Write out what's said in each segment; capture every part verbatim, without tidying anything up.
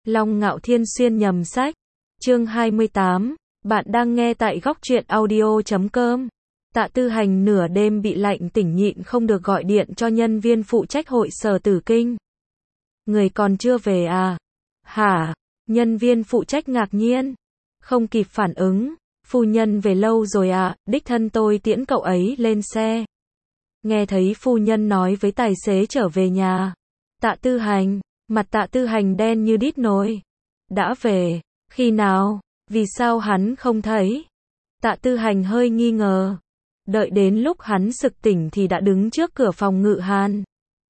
Long Ngạo Thiên xuyên nhầm sách. Chương hai mươi tám. Bạn đang nghe tại góc truyện audio chấm com. Tạ Tư Hành nửa đêm bị lạnh tỉnh nhịn không được gọi điện cho nhân viên phụ trách hội sở Tử Kinh. Người còn chưa về à? Hả? Nhân viên phụ trách ngạc nhiên. Không kịp phản ứng. Phu nhân về lâu rồi à, đích thân tôi tiễn cậu ấy lên xe. Nghe thấy phu nhân nói với tài xế trở về nhà. Tạ Tư Hành, mặt Tạ Tư Hành đen như đít nồi. Đã về, khi nào, vì sao hắn không thấy? Tạ Tư Hành hơi nghi ngờ. Đợi đến lúc hắn sực tỉnh thì đã đứng trước cửa phòng Ngự Hàn.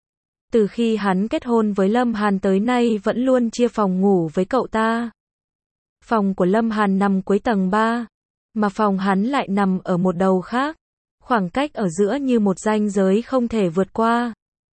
Từ khi hắn kết hôn với Lâm Hàn tới nay vẫn luôn chia phòng ngủ với cậu ta. Phòng của Lâm Hàn nằm cuối tầng ba, mà phòng hắn lại nằm ở một đầu khác. Khoảng cách ở giữa như một ranh giới không thể vượt qua.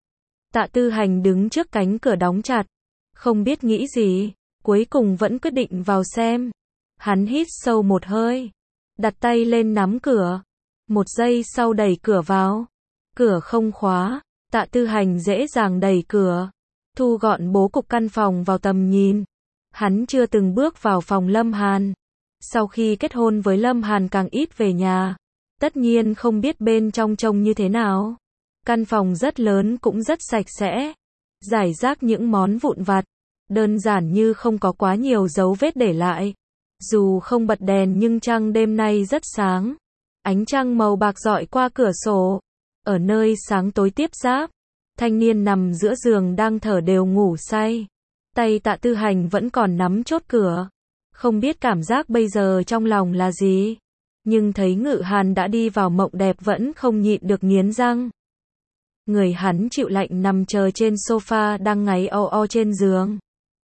Tạ Tư Hành đứng trước cánh cửa đóng chặt, không biết nghĩ gì, cuối cùng vẫn quyết định vào xem. Hắn hít sâu một hơi, đặt tay lên nắm cửa, một giây sau đẩy cửa vào. Cửa không khóa, Tạ Tư Hành dễ dàng đẩy cửa, thu gọn bố cục căn phòng vào tầm nhìn. Hắn chưa từng bước vào phòng Lâm Hàn. Sau khi kết hôn với Lâm Hàn càng ít về nhà, tất nhiên không biết bên trong trông như thế nào. Căn phòng rất lớn cũng rất sạch sẽ, rải rác những món vụn vặt, đơn giản như không có quá nhiều dấu vết để lại. Dù không bật đèn nhưng trăng đêm nay rất sáng. Ánh trăng màu bạc rọi qua cửa sổ. Ở nơi sáng tối tiếp giáp, thanh niên nằm giữa giường đang thở đều ngủ say. Tay Tạ Tư Hành vẫn còn nắm chốt cửa. Không biết cảm giác bây giờ trong lòng là gì. Nhưng thấy Ngự Hàn đã đi vào mộng đẹp vẫn không nhịn được nghiến răng. Người hắn chịu lạnh nằm chờ trên sofa đang ngáy o o trên giường.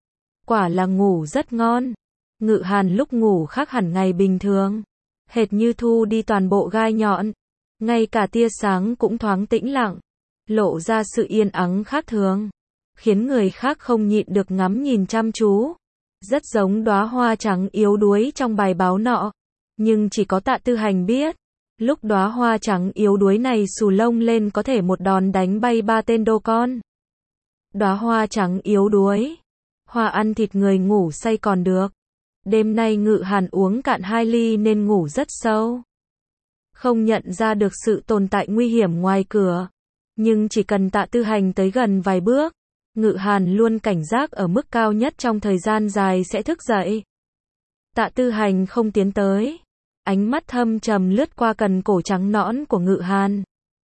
Quả là ngủ rất ngon. Ngự Hàn lúc ngủ khác hẳn ngày bình thường. Hệt như thu đi toàn bộ gai nhọn. Ngay cả tia sáng cũng thoáng tĩnh lặng. Lộ ra sự yên ắng khác thường. Khiến người khác không nhịn được ngắm nhìn chăm chú. Rất giống đóa hoa trắng yếu đuối trong bài báo nọ. Nhưng chỉ có Tạ Tư Hành biết. Lúc đóa hoa trắng yếu đuối này xù lông lên có thể một đòn đánh bay ba tên đô con. Đóa hoa trắng yếu đuối. Hoa ăn thịt người ngủ say còn được. Đêm nay Ngự Hàn uống cạn hai ly nên ngủ rất sâu. Không nhận ra được sự tồn tại nguy hiểm ngoài cửa. Nhưng chỉ cần Tạ Tư Hành tới gần vài bước, Ngự Hàn luôn cảnh giác ở mức cao nhất trong thời gian dài sẽ thức dậy. Tạ Tư Hành không tiến tới. Ánh mắt thâm trầm lướt qua cần cổ trắng nõn của Ngự Hàn.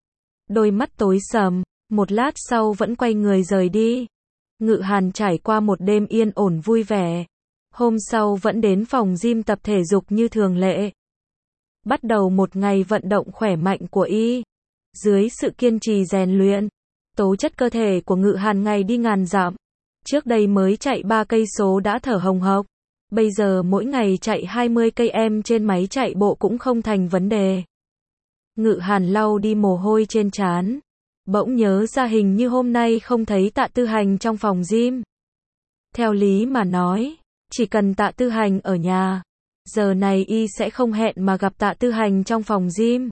Đôi mắt tối sầm, một lát sau vẫn quay người rời đi. Ngự Hàn trải qua một đêm yên ổn vui vẻ. Hôm sau vẫn đến phòng gym tập thể dục như thường lệ. Bắt đầu một ngày vận động khỏe mạnh của y. Dưới sự kiên trì rèn luyện, tố chất cơ thể của Ngự Hàn ngày đi ngàn dặm. Trước đây mới chạy ba cây số đã thở hồng hộc. Bây giờ mỗi ngày chạy hai mươi cây số trên máy chạy bộ cũng không thành vấn đề. Ngự Hàn lau đi mồ hôi trên trán. Bỗng nhớ ra hình như hôm nay không thấy Tạ Tư Hành trong phòng gym. Theo lý mà nói, chỉ cần Tạ Tư Hành ở nhà, giờ này y sẽ không hẹn mà gặp Tạ Tư Hành trong phòng gym.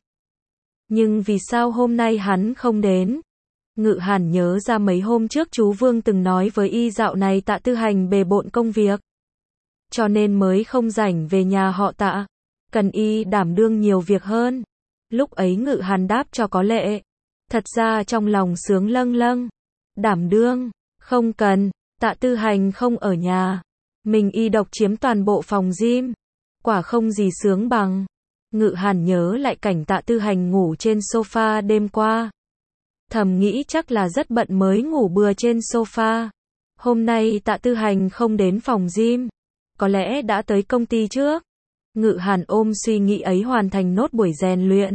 Nhưng vì sao hôm nay hắn không đến? Ngự Hàn nhớ ra mấy hôm trước chú Vương từng nói với y dạo này Tạ Tư Hành bề bộn công việc. Cho nên mới không rảnh về nhà họ Tạ. Cần y đảm đương nhiều việc hơn. Lúc ấy Ngự Hàn đáp cho có lệ. Thật ra trong lòng sướng lâng lâng. Đảm đương, không cần, Tạ Tư Hành không ở nhà. Mình y độc chiếm toàn bộ phòng gym. Quả không gì sướng bằng. Ngự Hàn nhớ lại cảnh Tạ Tư Hành ngủ trên sofa đêm qua. Thầm nghĩ chắc là rất bận mới ngủ bừa trên sofa. Hôm nay Tạ Tư Hành không đến phòng gym. Có lẽ đã tới công ty trước. Ngự Hàn ôm suy nghĩ ấy hoàn thành nốt buổi rèn luyện.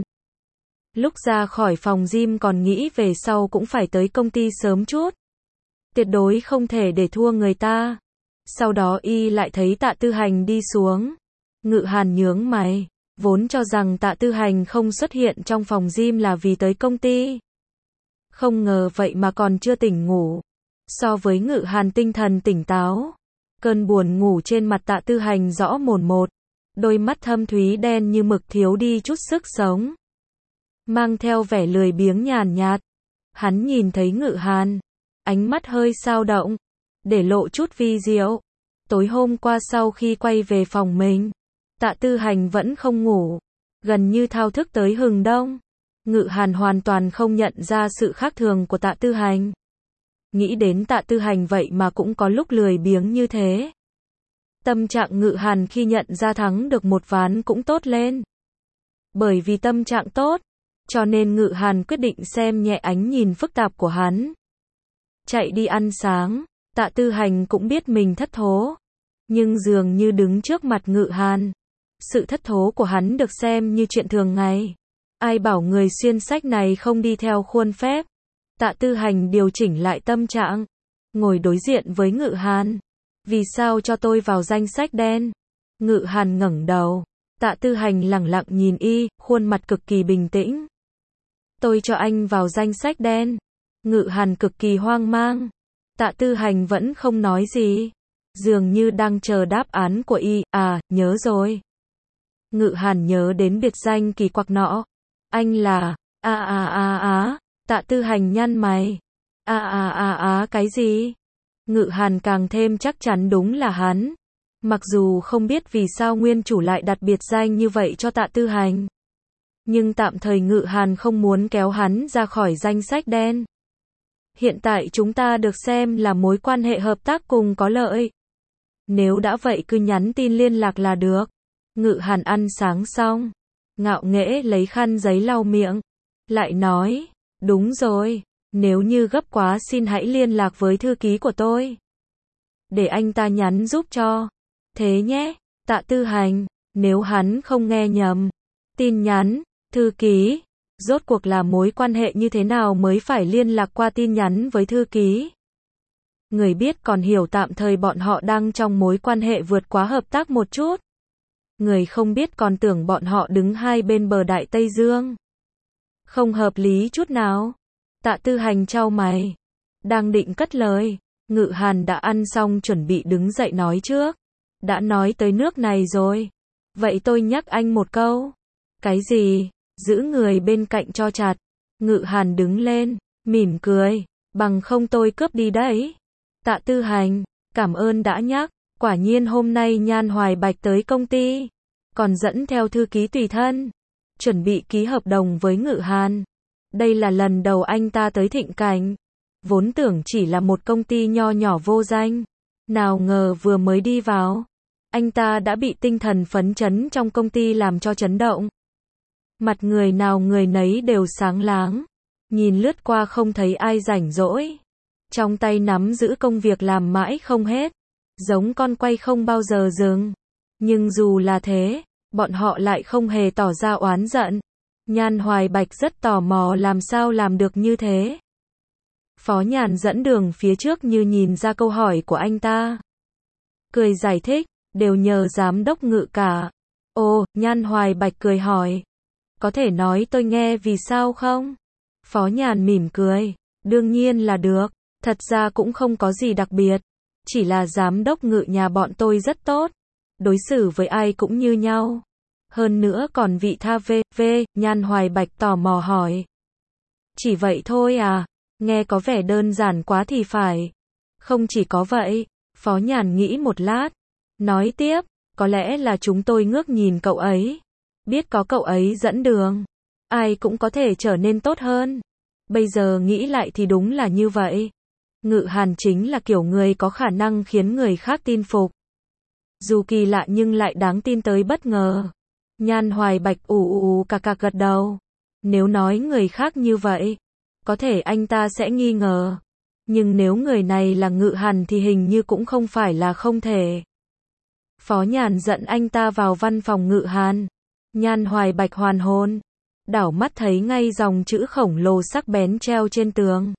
Lúc ra khỏi phòng gym còn nghĩ về sau cũng phải tới công ty sớm chút. Tuyệt đối không thể để thua người ta. Sau đó y lại thấy Tạ Tư Hành đi xuống. Ngự Hàn nhướng mày, vốn cho rằng Tạ Tư Hành không xuất hiện trong phòng gym là vì tới công ty. Không ngờ vậy mà còn chưa tỉnh ngủ. So với Ngự Hàn tinh thần tỉnh táo, cơn buồn ngủ trên mặt Tạ Tư Hành rõ mồn một. Đôi mắt thâm thúy đen như mực thiếu đi chút sức sống. Mang theo vẻ lười biếng nhàn nhạt. Hắn nhìn thấy Ngự Hàn. Ánh mắt hơi dao động. Để lộ chút vi diệu. Tối hôm qua sau khi quay về phòng mình, Tạ Tư Hành vẫn không ngủ, gần như thao thức tới hừng đông. Ngự Hàn hoàn toàn không nhận ra sự khác thường của Tạ Tư Hành. Nghĩ đến Tạ Tư Hành vậy mà cũng có lúc lười biếng như thế. Tâm trạng Ngự Hàn khi nhận ra thắng được một ván cũng tốt lên. Bởi vì tâm trạng tốt, cho nên Ngự Hàn quyết định xem nhẹ ánh nhìn phức tạp của hắn. Chạy đi ăn sáng, Tạ Tư Hành cũng biết mình thất thố. Nhưng dường như đứng trước mặt Ngự Hàn, sự thất thố của hắn được xem như chuyện thường ngày. Ai bảo người xuyên sách này không đi theo khuôn phép. Tạ Tư Hành điều chỉnh lại tâm trạng, ngồi đối diện với Ngự Hàn. Vì sao cho tôi vào danh sách đen? Ngự Hàn ngẩng đầu. Tạ Tư Hành lẳng lặng nhìn y, khuôn mặt cực kỳ bình tĩnh. Tôi cho anh vào danh sách đen. Ngự Hàn cực kỳ hoang mang. Tạ Tư Hành vẫn không nói gì. Dường như đang chờ đáp án của y. À, nhớ rồi. Ngự Hàn nhớ đến biệt danh kỳ quặc nọ. Anh là... À à à à. Tạ Tư Hành nhăn mày. À à à à cái gì? Ngự Hàn càng thêm chắc chắn đúng là hắn. Mặc dù không biết vì sao nguyên chủ lại đặt biệt danh như vậy cho Tạ Tư Hành. Nhưng tạm thời Ngự Hàn không muốn kéo hắn ra khỏi danh sách đen. Hiện tại chúng ta được xem là mối quan hệ hợp tác cùng có lợi. Nếu đã vậy cứ nhắn tin liên lạc là được. Ngự Hàn ăn sáng xong, ngạo nghễ lấy khăn giấy lau miệng. Lại nói, đúng rồi, nếu như gấp quá xin hãy liên lạc với thư ký của tôi. Để anh ta nhắn giúp cho. Thế nhé, Tạ Tư Hành, nếu hắn không nghe nhầm. Tin nhắn, thư ký, rốt cuộc là mối quan hệ như thế nào mới phải liên lạc qua tin nhắn với thư ký? Người biết còn hiểu tạm thời bọn họ đang trong mối quan hệ vượt quá hợp tác một chút. Người không biết còn tưởng bọn họ đứng hai bên bờ Đại Tây Dương. Không hợp lý chút nào. Tạ Tư Hành chau mày. Đang định cất lời. Ngự Hàn đã ăn xong chuẩn bị đứng dậy nói trước. Đã nói tới nước này rồi. Vậy tôi nhắc anh một câu. Cái gì? Giữ người bên cạnh cho chặt. Ngự Hàn đứng lên, mỉm cười. Bằng không tôi cướp đi đấy. Tạ Tư Hành, cảm ơn đã nhắc. Quả nhiên hôm nay Nhan Hoài Bạch tới công ty. Còn dẫn theo thư ký tùy thân. Chuẩn bị ký hợp đồng với Ngự Hàn. Đây là lần đầu anh ta tới Thịnh Cảnh. Vốn tưởng chỉ là một công ty nho nhỏ vô danh. Nào ngờ vừa mới đi vào, anh ta đã bị tinh thần phấn chấn trong công ty làm cho chấn động. Mặt người nào người nấy đều sáng láng. Nhìn lướt qua không thấy ai rảnh rỗi. Trong tay nắm giữ công việc làm mãi không hết. Giống con quay không bao giờ dừng. Nhưng dù là thế, bọn họ lại không hề tỏ ra oán giận. Nhan Hoài Bạch rất tò mò làm sao làm được như thế. Phó Nhàn dẫn đường phía trước như nhìn ra câu hỏi của anh ta. Cười giải thích, đều nhờ giám đốc Ngự cả. Ồ, Nhan Hoài Bạch cười hỏi. Có thể nói tôi nghe vì sao không? Phó Nhàn mỉm cười. Đương nhiên là được. Thật ra cũng không có gì đặc biệt. Chỉ là giám đốc Ngự nhà bọn tôi rất tốt. Đối xử với ai cũng như nhau. Hơn nữa còn vị tha v, v, Nhan Hoài Bạch tò mò hỏi. Chỉ vậy thôi à? Nghe có vẻ đơn giản quá thì phải. Không chỉ có vậy, Phó Nhàn nghĩ một lát. Nói tiếp, có lẽ là chúng tôi ngước nhìn cậu ấy. Biết có cậu ấy dẫn đường, ai cũng có thể trở nên tốt hơn. Bây giờ nghĩ lại thì đúng là như vậy. Ngự Hàn chính là kiểu người có khả năng khiến người khác tin phục. Dù kỳ lạ nhưng lại đáng tin tới bất ngờ. Nhan Hoài Bạch ù ù cà cà gật đầu. Nếu nói người khác như vậy, có thể anh ta sẽ nghi ngờ. Nhưng nếu người này là Ngự Hàn thì hình như cũng không phải là không thể. Phó Nhàn dẫn anh ta vào văn phòng Ngự Hàn. Nhan Hoài Bạch hoàn hồn. Đảo mắt thấy ngay dòng chữ khổng lồ sắc bén treo trên tường.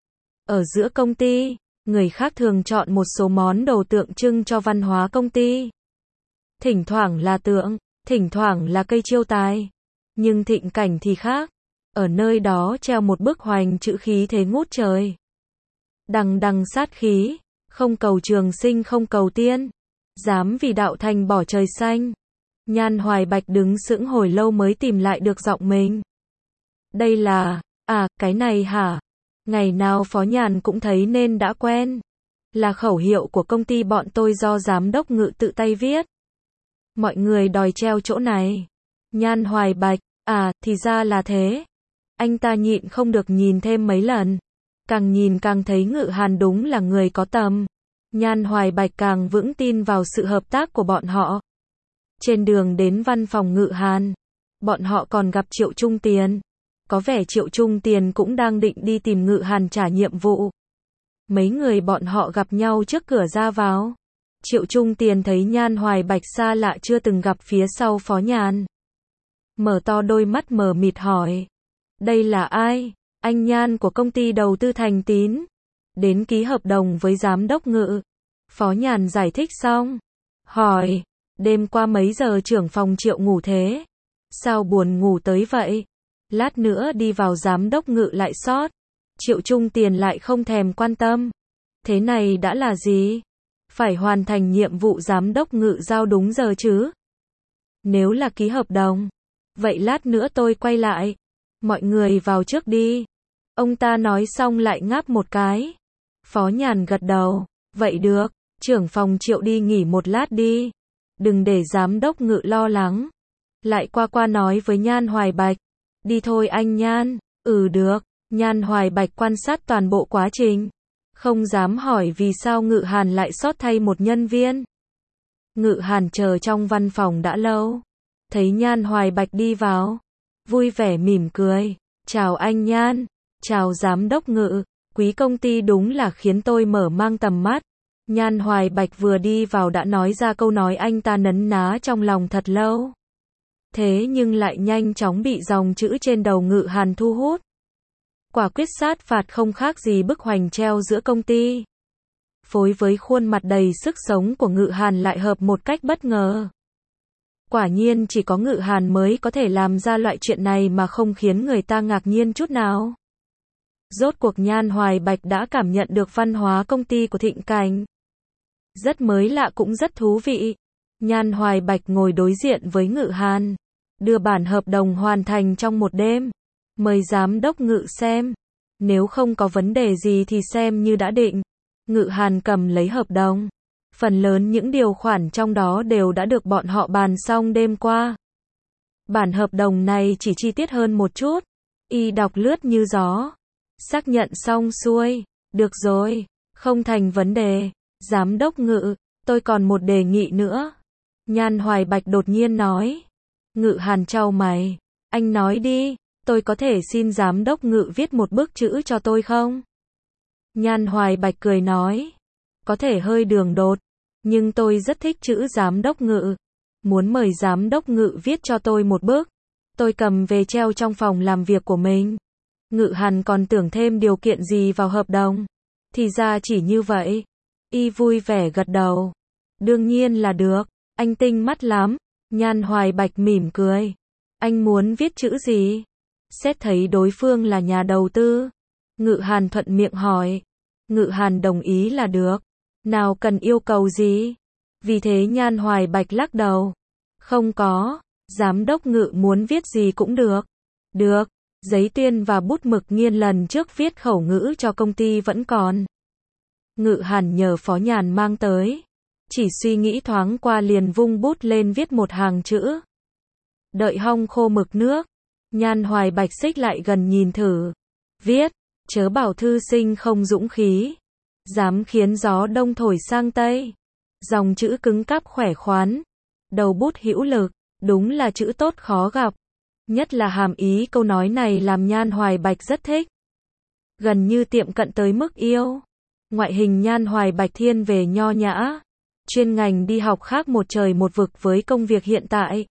Ở giữa công ty, người khác thường chọn một số món đồ tượng trưng cho văn hóa công ty. Thỉnh thoảng là tượng, thỉnh thoảng là cây chiêu tài. Nhưng Thịnh Cảnh thì khác. Ở nơi đó treo một bức hoành chữ khí thế ngút trời. Đằng đằng sát khí, không cầu trường sinh không cầu tiên. Dám vì đạo thành bỏ trời xanh. Nhan Hoài Bạch đứng sững hồi lâu mới tìm lại được giọng mình. Đây là, à, cái này hả? Ngày nào Phó Nhàn cũng thấy nên đã quen. Là khẩu hiệu của công ty bọn tôi do giám đốc Ngự tự tay viết. Mọi người đòi treo chỗ này. Nhan Hoài Bạch, à, thì ra là thế. Anh ta nhịn không được nhìn thêm mấy lần. Càng nhìn càng thấy Ngự Hàn đúng là người có tầm. Nhan Hoài Bạch càng vững tin vào sự hợp tác của bọn họ. Trên đường đến văn phòng Ngự Hàn, bọn họ còn gặp Triệu Trung Tiền. Có vẻ Triệu Trung Tiền cũng đang định đi tìm Ngự Hàn trả nhiệm vụ. Mấy người bọn họ gặp nhau trước cửa ra vào. Triệu Trung Tiền thấy Nhan Hoài Bạch xa lạ chưa từng gặp phía sau Phó Nhàn. Mở to đôi mắt mờ mịt hỏi. Đây là ai? Anh Nhan của công ty đầu tư Thành Tín. Đến ký hợp đồng với giám đốc Ngự. Phó Nhàn giải thích xong. Hỏi. Đêm qua mấy giờ trưởng phòng Triệu ngủ thế? Sao buồn ngủ tới vậy? Lát nữa đi vào giám đốc Ngự lại sót. Triệu Trung Tiền lại không thèm quan tâm. Thế này đã là gì? Phải hoàn thành nhiệm vụ giám đốc Ngự giao đúng giờ chứ? Nếu là ký hợp đồng, vậy lát nữa tôi quay lại. Mọi người vào trước đi. Ông ta nói xong lại ngáp một cái. Phó Nhàn gật đầu. Vậy được, trưởng phòng Triệu đi nghỉ một lát đi. Đừng để giám đốc Ngự lo lắng. Lại qua qua nói với Nhan Hoài Bạch. Đi thôi anh Nhan. Ừ được. Nhan Hoài Bạch quan sát toàn bộ quá trình. Không dám hỏi vì sao Ngự Hàn lại sót thay một nhân viên. Ngự Hàn chờ trong văn phòng đã lâu. Thấy Nhan Hoài Bạch đi vào. Vui vẻ mỉm cười. Chào anh Nhan. Chào giám đốc Ngự. Quý công ty đúng là khiến tôi mở mang tầm mắt. Nhan Hoài Bạch vừa đi vào đã nói ra câu nói anh ta nấn ná trong lòng thật lâu. Thế nhưng lại nhanh chóng bị dòng chữ trên đầu Ngự Hàn thu hút. Quả quyết sát phạt không khác gì bức hoành treo giữa công ty. Phối với khuôn mặt đầy sức sống của Ngự Hàn lại hợp một cách bất ngờ. Quả nhiên chỉ có Ngự Hàn mới có thể làm ra loại chuyện này mà không khiến người ta ngạc nhiên chút nào. Rốt cuộc Nhan Hoài Bạch đã cảm nhận được văn hóa công ty của Thịnh Cảnh. Rất mới lạ cũng rất thú vị. Nhan Hoài Bạch ngồi đối diện với Ngự Hàn. Đưa bản hợp đồng hoàn thành trong một đêm. Mời giám đốc Ngự xem. Nếu không có vấn đề gì thì xem như đã định. Ngự Hàn cầm lấy hợp đồng. Phần lớn những điều khoản trong đó đều đã được bọn họ bàn xong đêm qua. Bản hợp đồng này chỉ chi tiết hơn một chút. Y đọc lướt như gió. Xác nhận xong xuôi. Được rồi. Không thành vấn đề. Giám đốc Ngự, tôi còn một đề nghị nữa. Nhan Hoài Bạch đột nhiên nói. Ngự Hàn chau mày. Anh nói đi. Tôi có thể xin giám đốc Ngự viết một bức chữ cho tôi không? Nhan Hoài Bạch cười nói. Có thể hơi đường đột. Nhưng tôi rất thích chữ giám đốc Ngự. Muốn mời giám đốc Ngự viết cho tôi một bức. Tôi cầm về treo trong phòng làm việc của mình. Ngự Hàn còn tưởng thêm điều kiện gì vào hợp đồng. Thì ra chỉ như vậy. Y vui vẻ gật đầu. Đương nhiên là được. Anh tinh mắt lắm. Nhan Hoài Bạch mỉm cười. Anh muốn viết chữ gì? Xét thấy đối phương là nhà đầu tư. Ngự Hàn thuận miệng hỏi. Ngự Hàn đồng ý là được. Nào cần yêu cầu gì? Vì thế Nhan Hoài Bạch lắc đầu. Không có. Giám đốc Ngự muốn viết gì cũng được. Được. Giấy tuyên và bút mực nghiên lần trước viết khẩu ngữ cho công ty vẫn còn. Ngự Hàn nhờ Phó Nhàn mang tới. Chỉ suy nghĩ thoáng qua liền vung bút lên viết một hàng chữ. Đợi hong khô mực nước. Nhan Hoài Bạch xích lại gần nhìn thử. Viết. Chớ bảo thư sinh không dũng khí. Dám khiến gió đông thổi sang tây. Dòng chữ cứng cáp khỏe khoắn. Đầu bút hữu lực. Đúng là chữ tốt khó gặp. Nhất là hàm ý câu nói này làm Nhan Hoài Bạch rất thích. Gần như tiệm cận tới mức yêu. Ngoại hình Nhan Hoài Bạch thiên về nho nhã. Chuyên ngành đi học khác một trời một vực với công việc hiện tại.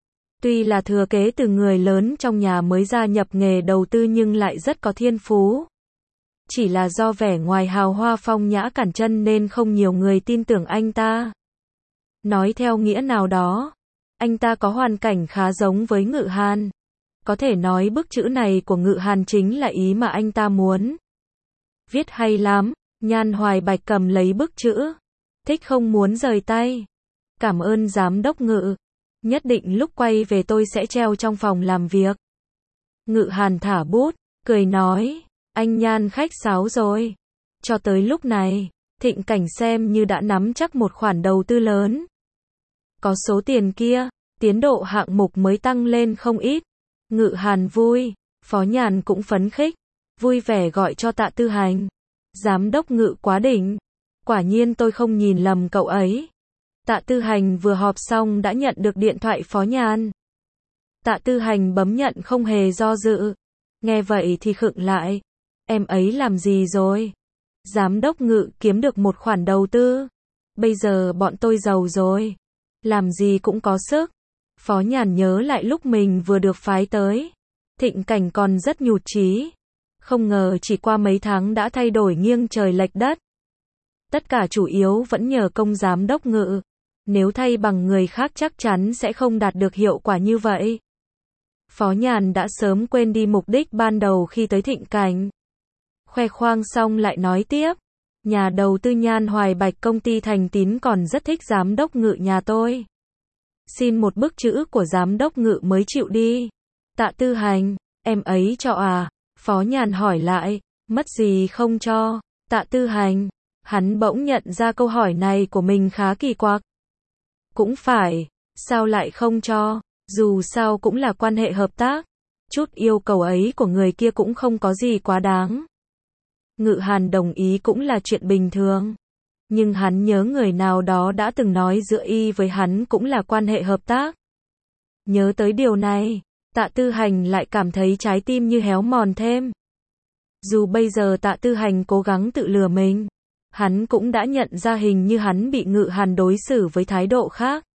Tuy là thừa kế từ người lớn trong nhà mới gia nhập nghề đầu tư nhưng lại rất có thiên phú. Chỉ là do vẻ ngoài hào hoa phong nhã cản chân nên không nhiều người tin tưởng anh ta. Nói theo nghĩa nào đó, anh ta có hoàn cảnh khá giống với Ngự Hàn. Có thể nói bức chữ này của Ngự Hàn chính là ý mà anh ta muốn. Viết hay lắm. Nhan Hoài Bạch cầm lấy bức chữ. Thích không muốn rời tay. Cảm ơn giám đốc Ngự. Nhất định lúc quay về tôi sẽ treo trong phòng làm việc. Ngự Hàn thả bút, cười nói. Anh Nhan khách sáo rồi. Cho tới lúc này, Thịnh Cảnh xem như đã nắm chắc một khoản đầu tư lớn. Có số tiền kia, tiến độ hạng mục mới tăng lên không ít. Ngự Hàn vui, Phó Nhàn cũng phấn khích, vui vẻ gọi cho Tạ Tư Hành. Giám đốc Ngự quá đỉnh, quả nhiên tôi không nhìn lầm cậu ấy. Tạ Tư Hành vừa họp xong đã nhận được điện thoại Phó Nhàn. Tạ Tư Hành bấm nhận không hề do dự. Nghe vậy thì khựng lại. Em ấy làm gì rồi? Giám đốc Ngự kiếm được một khoản đầu tư. Bây giờ bọn tôi giàu rồi. Làm gì cũng có sức. Phó Nhàn nhớ lại lúc mình vừa được phái tới. Thịnh Cảnh còn rất nhụt chí. Không ngờ chỉ qua mấy tháng đã thay đổi nghiêng trời lệch đất. Tất cả chủ yếu vẫn nhờ công giám đốc Ngự. Nếu thay bằng người khác chắc chắn sẽ không đạt được hiệu quả như vậy. Phó Nhàn đã sớm quên đi mục đích ban đầu khi tới Thịnh Cảnh. Khoe khoang xong lại nói tiếp. Nhà đầu tư Nhan Hoài Bạch công ty Thành Tín còn rất thích giám đốc Ngự nhà tôi. Xin một bức chữ của giám đốc Ngự mới chịu đi. Tạ Tư Hành, em ấy cho à? Phó Nhàn hỏi lại, mất gì không cho? Tạ Tư Hành, hắn bỗng nhận ra câu hỏi này của mình khá kỳ quặc. Cũng phải, sao lại không cho? Dù sao cũng là quan hệ hợp tác. Chút yêu cầu ấy của người kia cũng không có gì quá đáng. Ngự Hàn đồng ý cũng là chuyện bình thường. Nhưng hắn nhớ người nào đó đã từng nói giữa y với hắn cũng là quan hệ hợp tác. Nhớ tới điều này, Tạ Tư Hành lại cảm thấy trái tim như héo mòn thêm. Dù bây giờ Tạ Tư Hành cố gắng tự lừa mình, hắn cũng đã nhận ra hình như hắn bị Ngự Hàn đối xử với thái độ khác.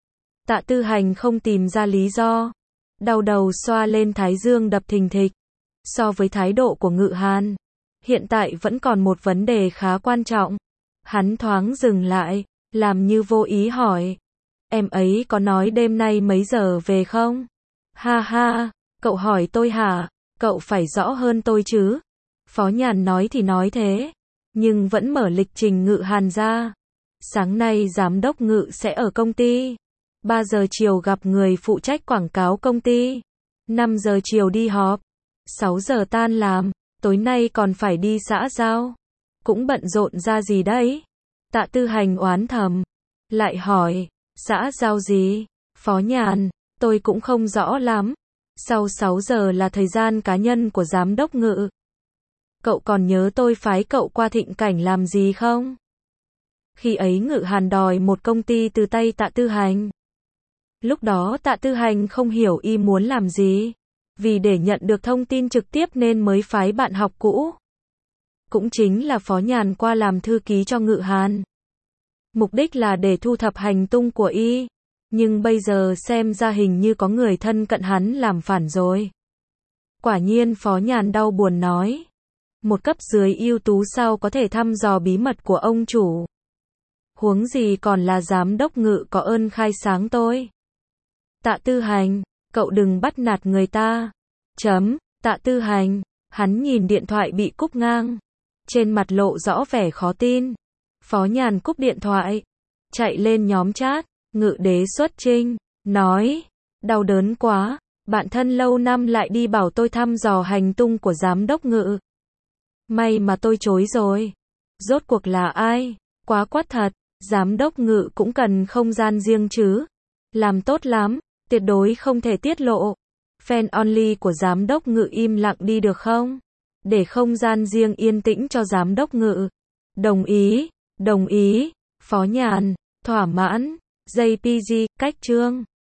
Tạ Tư Hành không tìm ra lý do. Đau đầu xoa lên thái dương đập thình thịch. So với thái độ của Ngự Hàn, hiện tại vẫn còn một vấn đề khá quan trọng. Hắn thoáng dừng lại, làm như vô ý hỏi. Em ấy có nói đêm nay mấy giờ về không? Ha ha, cậu hỏi tôi hả? Cậu phải rõ hơn tôi chứ. Phó Nhàn nói thì nói thế, nhưng vẫn mở lịch trình Ngự Hàn ra. Sáng nay giám đốc Ngự sẽ ở công ty. ba giờ chiều gặp người phụ trách quảng cáo công ty. năm giờ chiều đi họp. sáu giờ tan làm, tối nay còn phải đi xã giao. Cũng bận rộn ra gì đấy? Tạ Tư Hành oán thầm. Lại hỏi, xã giao gì? Phó Nhàn, tôi cũng không rõ lắm. Sau sáu giờ là thời gian cá nhân của giám đốc Ngự. Cậu còn nhớ tôi phái cậu qua Thịnh Cảnh làm gì không? Khi ấy Ngự Hàn đòi một công ty từ tay Tạ Tư Hành. Lúc đó Tạ Tư Hành không hiểu y muốn làm gì. Vì để nhận được thông tin trực tiếp nên mới phái bạn học cũ. Cũng chính là Phó Nhàn qua làm thư ký cho Ngự Hàn. Mục đích là để thu thập hành tung của y. Nhưng bây giờ xem ra hình như có người thân cận hắn làm phản rồi. Quả nhiên Phó Nhàn đau buồn nói. Một cấp dưới ưu tú sao có thể thăm dò bí mật của ông chủ. Huống gì còn là giám đốc Ngự có ơn khai sáng tôi. Tạ Tư Hành, cậu đừng bắt nạt người ta. Chấm, Tạ Tư Hành, hắn nhìn điện thoại bị cúp ngang. Trên mặt lộ rõ vẻ khó tin. Phó Nhàn cúp điện thoại. Chạy lên nhóm chat, Ngự đế xuất trinh, nói. Đau đớn quá, bạn thân lâu năm lại đi bảo tôi thăm dò hành tung của giám đốc Ngự. May mà tôi chối rồi. Rốt cuộc là ai? Quá quát thật, giám đốc Ngự cũng cần không gian riêng chứ. Làm tốt lắm, tuyệt đối không thể tiết lộ. Fan only của giám đốc Ngự im lặng đi được không? Để không gian riêng yên tĩnh cho giám đốc Ngự. Đồng ý, đồng ý. Phó Nhàn, thỏa mãn. gi pê giê, cách chương.